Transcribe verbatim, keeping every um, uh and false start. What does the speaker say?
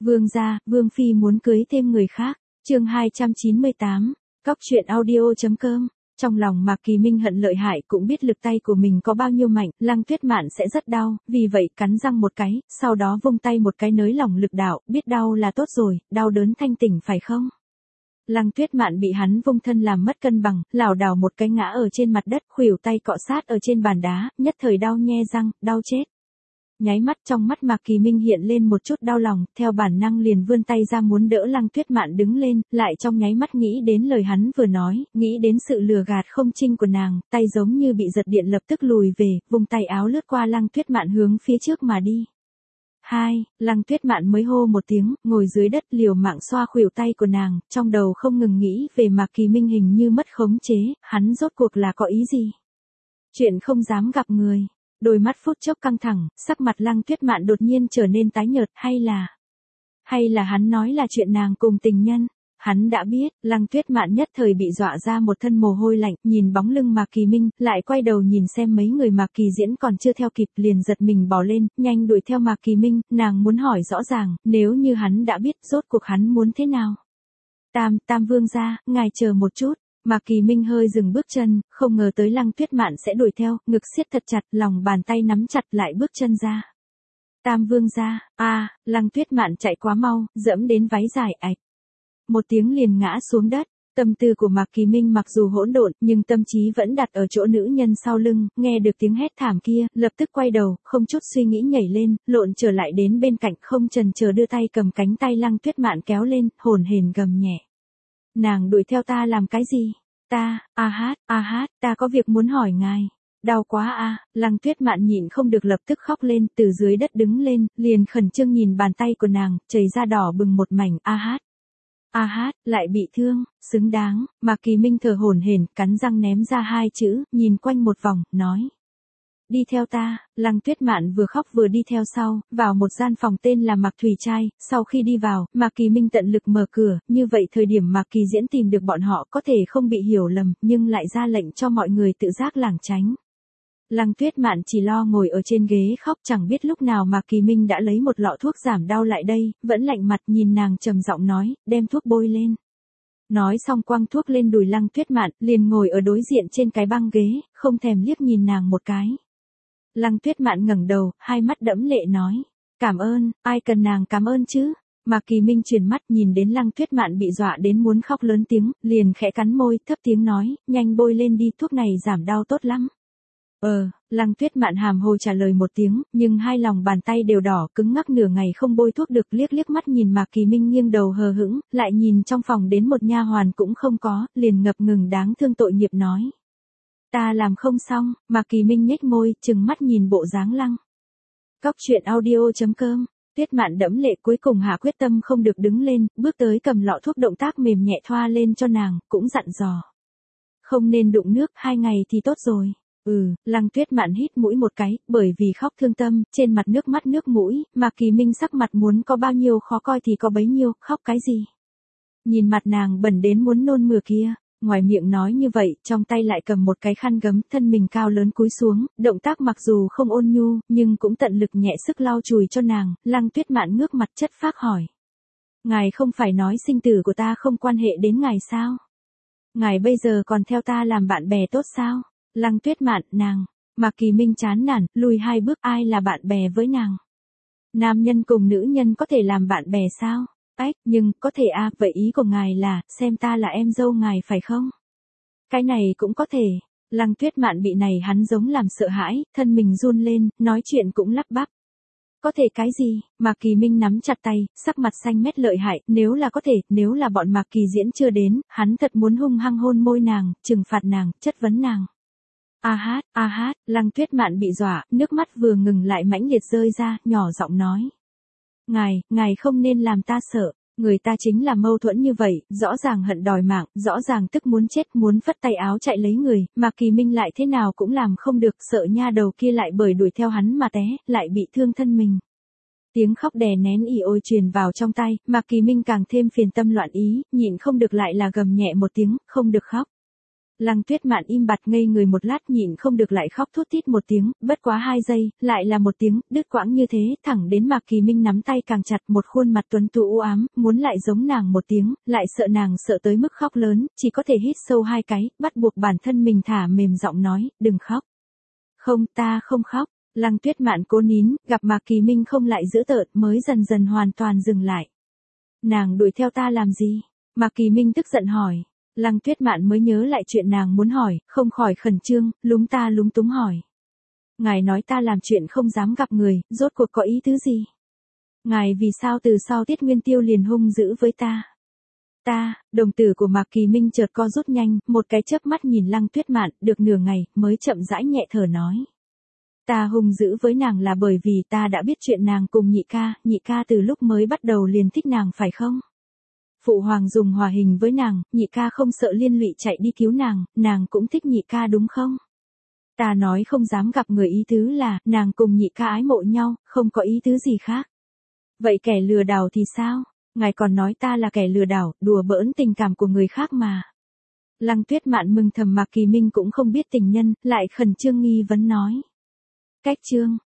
Vương gia, Vương phi muốn cưới thêm người khác. Chương hai trăm chín mươi tám. Cóc truyện audio.com. Trong lòng Mạc Kỳ Minh hận lợi hại, cũng biết lực tay của mình có bao nhiêu mạnh, Lăng Tuyết Mạn sẽ rất đau, vì vậy cắn răng một cái, sau đó vung tay một cái nới lỏng lực đạo, biết đau là tốt rồi, đau đớn thanh tỉnh phải không? Lăng Tuyết Mạn bị hắn vung thân làm mất cân bằng, lảo đảo một cái ngã ở trên mặt đất, khuỷu tay cọ sát ở trên bàn đá, nhất thời đau nhe răng, đau chết. Nháy mắt trong mắt Mạc Kỳ Minh hiện lên một chút đau lòng, theo bản năng liền vươn tay ra muốn đỡ Lăng Tuyết Mạn đứng lên, lại trong nháy mắt nghĩ đến lời hắn vừa nói, nghĩ đến sự lừa gạt không chinh của nàng, tay giống như bị giật điện lập tức lùi về, vùng tay áo lướt qua Lăng Tuyết Mạn hướng phía trước mà đi. Hai, Lăng Tuyết Mạn mới hô một tiếng, ngồi dưới đất liều mạng xoa khuỷu tay của nàng, trong đầu không ngừng nghĩ về Mạc Kỳ Minh hình như mất khống chế, hắn rốt cuộc là có ý gì? Chuyện không dám gặp người. Đôi mắt phút chốc căng thẳng, sắc mặt Lăng Tuyết Mạn đột nhiên trở nên tái nhợt, hay là... Hay là hắn nói là chuyện nàng cùng tình nhân? Hắn đã biết, Lăng Tuyết Mạn nhất thời bị dọa ra một thân mồ hôi lạnh, nhìn bóng lưng Mạc Kỳ Minh, lại quay đầu nhìn xem mấy người Mạc Kỳ diễn còn chưa theo kịp, liền giật mình bỏ lên, nhanh đuổi theo Mạc Kỳ Minh, nàng muốn hỏi rõ ràng, nếu như hắn đã biết, rốt cuộc hắn muốn thế nào? Tam, Tam Vương gia, ngài chờ một chút. Mạc Kỳ Minh hơi dừng bước chân, không ngờ tới Lăng Tuyết Mạn sẽ đuổi theo, ngực siết thật chặt, lòng bàn tay nắm chặt lại bước chân ra. Tam Vương gia, a, à, Lăng Tuyết Mạn chạy quá mau, dẫm đến váy dài ạch. Một tiếng liền ngã xuống đất, tâm tư của Mạc Kỳ Minh mặc dù hỗn độn, nhưng tâm trí vẫn đặt ở chỗ nữ nhân sau lưng, nghe được tiếng hét thảm kia, lập tức quay đầu, không chút suy nghĩ nhảy lên, lộn trở lại đến bên cạnh, không chần chờ đưa tay cầm cánh tay Lăng Tuyết Mạn kéo lên, hồn hển gầm nhẹ. Nàng đuổi theo ta làm cái gì? Ta, a hát, a hát, ta có việc muốn hỏi ngài. Đau quá a, à. Lăng Tuyết Mạn nhịn không được lập tức khóc lên, từ dưới đất đứng lên, liền khẩn trương nhìn bàn tay của nàng, chảy ra đỏ bừng một mảnh, a hát. A hát, lại bị thương, xứng đáng. Mạc Kỳ Minh thở hổn hển, cắn răng ném ra hai chữ, nhìn quanh một vòng, nói. Đi theo ta. Lăng Tuyết Mạn vừa khóc vừa đi theo sau, vào một gian phòng tên là Mạc Thủy Trai, sau khi đi vào, Mạc Kỳ Minh tận lực mở cửa, như vậy thời điểm Mạc Kỳ Diễn tìm được bọn họ có thể không bị hiểu lầm, nhưng lại ra lệnh cho mọi người tự giác lảng tránh. Lăng Tuyết Mạn chỉ lo ngồi ở trên ghế khóc, chẳng biết lúc nào Mạc Kỳ Minh đã lấy một lọ thuốc giảm đau lại đây, vẫn lạnh mặt nhìn nàng trầm giọng nói, đem thuốc bôi lên. Nói xong quăng thuốc lên đùi Lăng Tuyết Mạn, liền ngồi ở đối diện trên cái băng ghế, không thèm liếc nhìn nàng một cái. Lăng Tuyết Mạn ngẩng đầu, hai mắt đẫm lệ nói, cảm ơn, ai cần nàng cảm ơn chứ? Mạc Kỳ Minh chuyển mắt nhìn đến Lăng Tuyết Mạn bị dọa đến muốn khóc lớn tiếng, liền khẽ cắn môi, thấp tiếng nói, nhanh bôi lên đi, thuốc này giảm đau tốt lắm. Ờ, Lăng Tuyết Mạn hàm hồ trả lời một tiếng, nhưng hai lòng bàn tay đều đỏ, cứng ngắc nửa ngày không bôi thuốc được, liếc liếc mắt nhìn Mạc Kỳ Minh nghiêng đầu hờ hững, lại nhìn trong phòng đến một nha hoàn cũng không có, liền ngập ngừng đáng thương tội nghiệp nói. Ta làm không xong. Mạc Kỳ Minh nhếch môi, trừng mắt nhìn bộ dáng Lăng. Cóc truyện audio.com. Tuyết Mạn đẫm lệ cuối cùng hạ quyết tâm không được đứng lên, bước tới cầm lọ thuốc, động tác mềm nhẹ thoa lên cho nàng, cũng dặn dò. Không nên đụng nước, hai ngày thì tốt rồi. Ừ, Lăng Tuyết Mạn hít mũi một cái, bởi vì khóc thương tâm, trên mặt nước mắt nước mũi, Mạc Kỳ Minh sắc mặt muốn có bao nhiêu khó coi thì có bấy nhiêu, khóc cái gì? Nhìn mặt nàng bẩn đến muốn nôn mửa kia. Ngoài miệng nói như vậy, trong tay lại cầm một cái khăn gấm, thân mình cao lớn cúi xuống, động tác mặc dù không ôn nhu, nhưng cũng tận lực nhẹ sức lau chùi cho nàng. Lăng Tuyết Mạn ngước mặt chất phác hỏi. Ngài không phải nói sinh tử của ta không quan hệ đến ngài sao? Ngài bây giờ còn theo ta làm bạn bè tốt sao? Lăng Tuyết Mạn, nàng. Mạc Kỳ Minh chán nản, lùi hai bước, ai là bạn bè với nàng? Nam nhân cùng nữ nhân có thể làm bạn bè sao? Ách, nhưng, có thể à, vậy ý của ngài là, xem ta là em dâu ngài phải không? Cái này cũng có thể. Lăng Tuyết Mạn bị này hắn giống làm sợ hãi, thân mình run lên, nói chuyện cũng lắp bắp. Có thể cái gì? Mạc Kỳ Minh nắm chặt tay, sắc mặt xanh mét lợi hại, nếu là có thể, nếu là bọn Mạc Kỳ Diễn chưa đến, hắn thật muốn hung hăng hôn môi nàng, trừng phạt nàng, chất vấn nàng. A hát, a hát, Lăng Tuyết Mạn bị dọa, nước mắt vừa ngừng lại mãnh liệt rơi ra, nhỏ giọng nói. Ngài, ngài không nên làm ta sợ, người ta chính là mâu thuẫn như vậy, rõ ràng hận đòi mạng, rõ ràng tức muốn chết, muốn phất tay áo chạy lấy người, mà Kỳ Minh lại thế nào cũng làm không được, sợ nha đầu kia lại bởi đuổi theo hắn mà té, lại bị thương thân mình. Tiếng khóc đè nén ỉ ôi truyền vào trong tai, mà Kỳ Minh càng thêm phiền tâm loạn ý, nhịn không được lại là gầm nhẹ một tiếng, không được khóc. Lăng Tuyết Mạn im bặt ngây người một lát, nhịn không được lại khóc thút thít một tiếng, bất quá hai giây, lại là một tiếng, đứt quãng như thế, thẳng đến Mạc Kỳ Minh nắm tay càng chặt, một khuôn mặt tuấn tú u ám, muốn lại giống nàng một tiếng, lại sợ nàng sợ tới mức khóc lớn, chỉ có thể hít sâu hai cái, bắt buộc bản thân mình thả mềm giọng nói, đừng khóc. Không, ta không khóc. Lăng Tuyết Mạn cố nín, gặp Mạc Kỳ Minh không lại dữ tợn, mới dần dần hoàn toàn dừng lại. Nàng đuổi theo ta làm gì? Mạc Kỳ Minh tức giận hỏi. Lăng Tuyết Mạn mới nhớ lại chuyện nàng muốn hỏi, không khỏi khẩn trương, lúng ta lúng túng hỏi. Ngài nói ta làm chuyện không dám gặp người, rốt cuộc có ý tứ gì? Ngài vì sao từ sau Tiết Nguyên Tiêu liền hung dữ với ta? Ta, đồng tử của Mạc Kỳ Minh chợt co rút nhanh, một cái chớp mắt nhìn Lăng Tuyết Mạn, được nửa ngày, mới chậm rãi nhẹ thở nói. Ta hung dữ với nàng là bởi vì ta đã biết chuyện nàng cùng nhị ca, nhị ca từ lúc mới bắt đầu liền thích nàng phải không? Phụ hoàng dùng hòa hình với nàng, nhị ca không sợ liên lụy chạy đi cứu nàng, nàng cũng thích nhị ca đúng không? Ta nói không dám gặp người ý tứ là, nàng cùng nhị ca ái mộ nhau, không có ý tứ gì khác. Vậy kẻ lừa đảo thì sao? Ngài còn nói ta là kẻ lừa đảo, đùa bỡn tình cảm của người khác mà. Lăng Tuyết Mạn mừng thầm Mạc Kỳ Minh cũng không biết tình nhân, lại khẩn trương nghi vấn nói. Cách chương,